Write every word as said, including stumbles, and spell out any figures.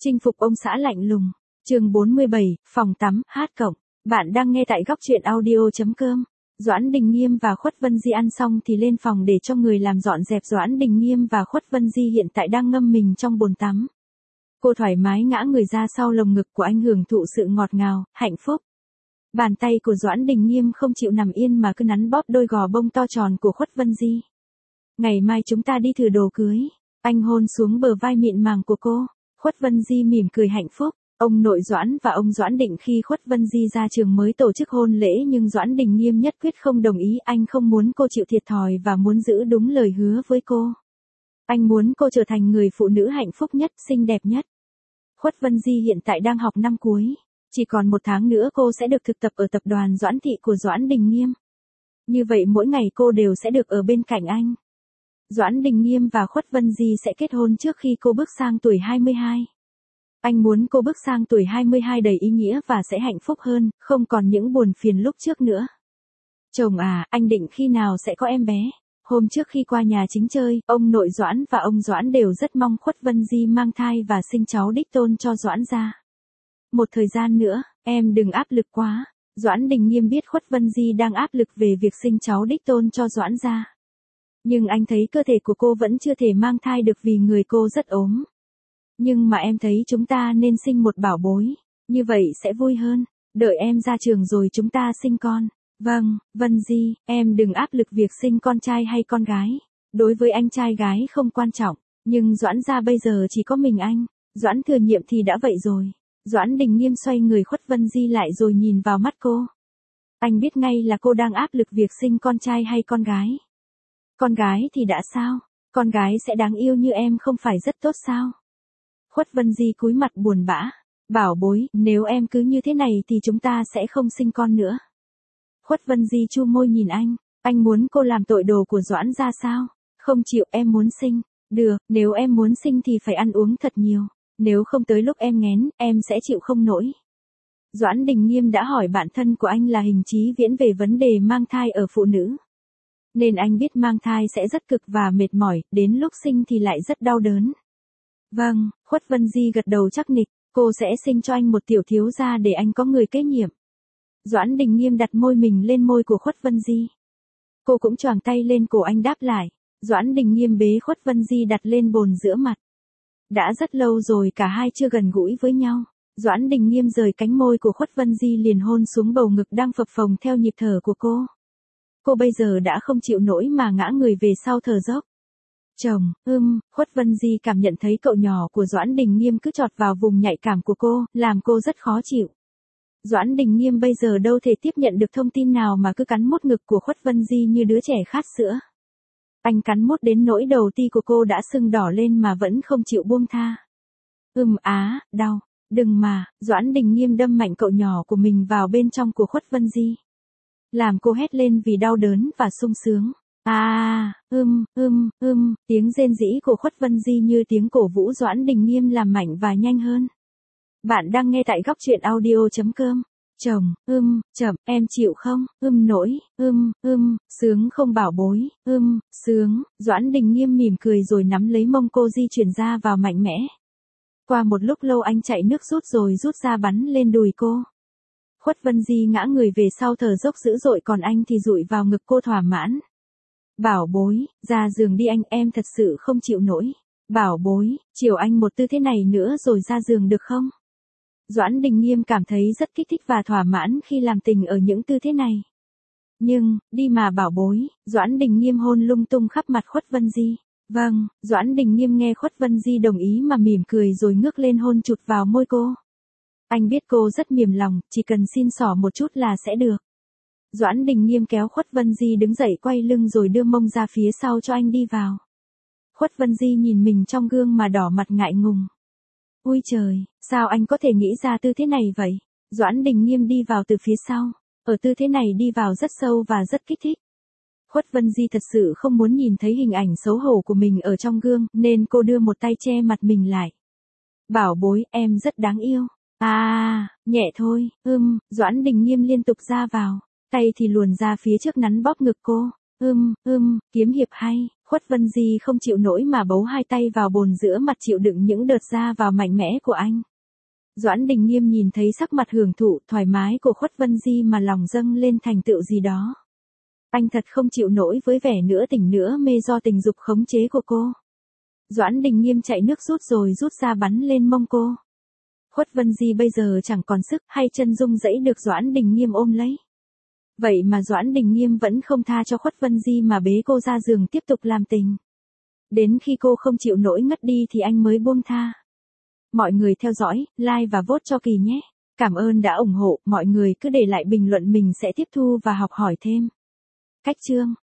Chinh phục ông xã lạnh lùng. Chương bốn mươi bảy, phòng tắm, hát cộng. Bạn đang nghe tại góc truyện audio.com. Doãn Đình Nghiêm và Khuất Vân Di ăn xong thì lên phòng để cho người làm dọn dẹp. Doãn Đình Nghiêm và Khuất Vân Di hiện tại đang ngâm mình trong bồn tắm. Cô thoải mái ngã người ra sau lồng ngực của anh, hưởng thụ sự ngọt ngào, hạnh phúc. Bàn tay của Doãn Đình Nghiêm không chịu nằm yên mà cứ nắn bóp đôi gò bông to tròn của Khuất Vân Di. Ngày mai chúng ta đi thử đồ cưới. Anh hôn xuống bờ vai mịn màng của cô. Khuất Vân Di mỉm cười hạnh phúc. Ông nội Doãn và ông Doãn Định khi Khuất Vân Di ra trường mới tổ chức hôn lễ, nhưng Doãn Đình Nghiêm nhất quyết không đồng ý. Anh không muốn cô chịu thiệt thòi và muốn giữ đúng lời hứa với cô. Anh muốn cô trở thành người phụ nữ hạnh phúc nhất, xinh đẹp nhất. Khuất Vân Di hiện tại đang học năm cuối. Chỉ còn một tháng nữa cô sẽ được thực tập ở tập đoàn Doãn Thị của Doãn Đình Nghiêm. Như vậy mỗi ngày cô đều sẽ được ở bên cạnh anh. Doãn Đình Nghiêm và Khuất Vân Di sẽ kết hôn trước khi cô bước sang tuổi hai mươi hai. Anh muốn cô bước sang tuổi hai mươi hai đầy ý nghĩa và sẽ hạnh phúc hơn, không còn những buồn phiền lúc trước nữa. Chồng à, anh định khi nào sẽ có em bé? Hôm trước khi qua nhà chính chơi, ông nội Doãn và ông Doãn đều rất mong Khuất Vân Di mang thai và sinh cháu đích tôn cho Doãn gia. Một thời gian nữa, em đừng áp lực quá. Doãn Đình Nghiêm biết Khuất Vân Di đang áp lực về việc sinh cháu đích tôn cho Doãn gia. Nhưng anh thấy cơ thể của cô vẫn chưa thể mang thai được vì người cô rất ốm. Nhưng mà em thấy chúng ta nên sinh một bảo bối, như vậy sẽ vui hơn. Đợi em ra trường rồi chúng ta sinh con. Vâng, Vân Di, em đừng áp lực việc sinh con trai hay con gái. Đối với anh trai gái không quan trọng, nhưng Doãn gia bây giờ chỉ có mình anh. Doãn Thừa Nhiệm thì đã vậy rồi. Doãn Đình Nghiêm xoay người Khuất Vân Di lại rồi nhìn vào mắt cô. Anh biết ngay là cô đang áp lực việc sinh con trai hay con gái. Con gái thì đã sao? Con gái sẽ đáng yêu như em không phải rất tốt sao? Khuất Vân Di cúi mặt buồn bã. Bảo bối, nếu em cứ như thế này thì chúng ta sẽ không sinh con nữa. Khuất Vân Di chu môi nhìn anh. Anh muốn cô làm tội đồ của Doãn gia sao? Không chịu, em muốn sinh. Được, nếu em muốn sinh thì phải ăn uống thật nhiều. Nếu không tới lúc em nghén, em sẽ chịu không nổi. Doãn Đình Nghiêm đã hỏi bạn thân của anh là Hình Chí Viễn về vấn đề mang thai ở phụ nữ. Nên anh biết mang thai sẽ rất cực và mệt mỏi, đến lúc sinh thì lại rất đau đớn. Vâng, Khuất Vân Di gật đầu chắc nịch, cô sẽ sinh cho anh một tiểu thiếu gia để anh có người kế nhiệm. Doãn Đình Nghiêm đặt môi mình lên môi của Khuất Vân Di. Cô cũng choàng tay lên cổ anh đáp lại. Doãn Đình Nghiêm bế Khuất Vân Di đặt lên bồn giữa mặt. Đã rất lâu rồi cả hai chưa gần gũi với nhau. Doãn Đình Nghiêm rời cánh môi của Khuất Vân Di liền hôn xuống bầu ngực đang phập phồng theo nhịp thở của cô. Cô bây giờ đã không chịu nổi mà ngã người về sau thở dốc. Chồng, ưm, Khuất Vân Di cảm nhận thấy cậu nhỏ của Doãn Đình Nghiêm cứ chọt vào vùng nhạy cảm của cô, làm cô rất khó chịu. Doãn Đình Nghiêm bây giờ đâu thể tiếp nhận được thông tin nào mà cứ cắn mút ngực của Khuất Vân Di như đứa trẻ khát sữa. Anh cắn mút đến nỗi đầu ti của cô đã sưng đỏ lên mà vẫn không chịu buông tha. Ừm á, đau, đừng mà. Doãn Đình Nghiêm đâm mạnh cậu nhỏ của mình vào bên trong của Khuất Vân Di. Làm cô hét lên vì đau đớn và sung sướng. À, ưm, ưm, ưm, tiếng rên rỉ của Khuất Vân Di như tiếng cổ vũ Doãn Đình Nghiêm làm mạnh và nhanh hơn. Bạn đang nghe tại góc truyện audio.com. Chồng, ưm, chậm, em chịu không? Ưm nỗi, ưm, ưm, sướng không bảo bối, ưm, sướng. Doãn Đình Nghiêm mỉm cười rồi nắm lấy mông cô di chuyển ra vào mạnh mẽ. Qua một lúc lâu anh chạy nước rút rồi rút ra bắn lên đùi cô. Khuất Vân Di ngã người về sau thở dốc dữ dội, còn anh thì dụi vào ngực cô thỏa mãn. Bảo bối, ra giường đi anh, em thật sự không chịu nổi. Bảo bối, chiều anh một tư thế này nữa rồi ra giường được không? Doãn Đình Nghiêm cảm thấy rất kích thích và thỏa mãn khi làm tình ở những tư thế này. Nhưng, đi mà bảo bối. Doãn Đình Nghiêm hôn lung tung khắp mặt Khuất Vân Di. Vâng, Doãn Đình Nghiêm nghe Khuất Vân Di đồng ý mà mỉm cười rồi ngước lên hôn chụt vào môi cô. Anh biết cô rất mềm lòng, chỉ cần xin xỏ một chút là sẽ được. Doãn Đình Nghiêm kéo Khuất Vân Di đứng dậy quay lưng rồi đưa mông ra phía sau cho anh đi vào. Khuất Vân Di nhìn mình trong gương mà đỏ mặt ngại ngùng. Ui trời, sao anh có thể nghĩ ra tư thế này vậy? Doãn Đình Nghiêm đi vào từ phía sau. Ở tư thế này đi vào rất sâu và rất kích thích. Khuất Vân Di thật sự không muốn nhìn thấy hình ảnh xấu hổ của mình ở trong gương, nên cô đưa một tay che mặt mình lại. Bảo bối, em rất đáng yêu. À, nhẹ thôi, ưm, Doãn Đình Nghiêm liên tục ra vào. Tay thì luồn ra phía trước nắn bóp ngực cô. Ưm, ưm, kiếm hiệp hay. Khuất Vân Di không chịu nổi mà bấu hai tay vào bồn giữa mặt chịu đựng những đợt ra vào mạnh mẽ của anh. Doãn Đình Nghiêm nhìn thấy sắc mặt hưởng thụ, thoải mái của Khuất Vân Di mà lòng dâng lên thành tựu gì đó. Anh thật không chịu nổi với vẻ nữa tỉnh nữa mê do tình dục khống chế của cô. Doãn Đình Nghiêm chạy nước rút rồi rút ra bắn lên mông cô. Khuất Vân Di bây giờ chẳng còn sức, hay chân rung rẩy được Doãn Đình Nghiêm ôm lấy. Vậy mà Doãn Đình Nghiêm vẫn không tha cho Khuất Vân Di mà bế cô ra giường tiếp tục làm tình. Đến khi cô không chịu nổi ngất đi thì anh mới buông tha. Mọi người theo dõi, like và vote cho Kỳ nhé. Cảm ơn đã ủng hộ, mọi người cứ để lại bình luận mình sẽ tiếp thu và học hỏi thêm. Cách chương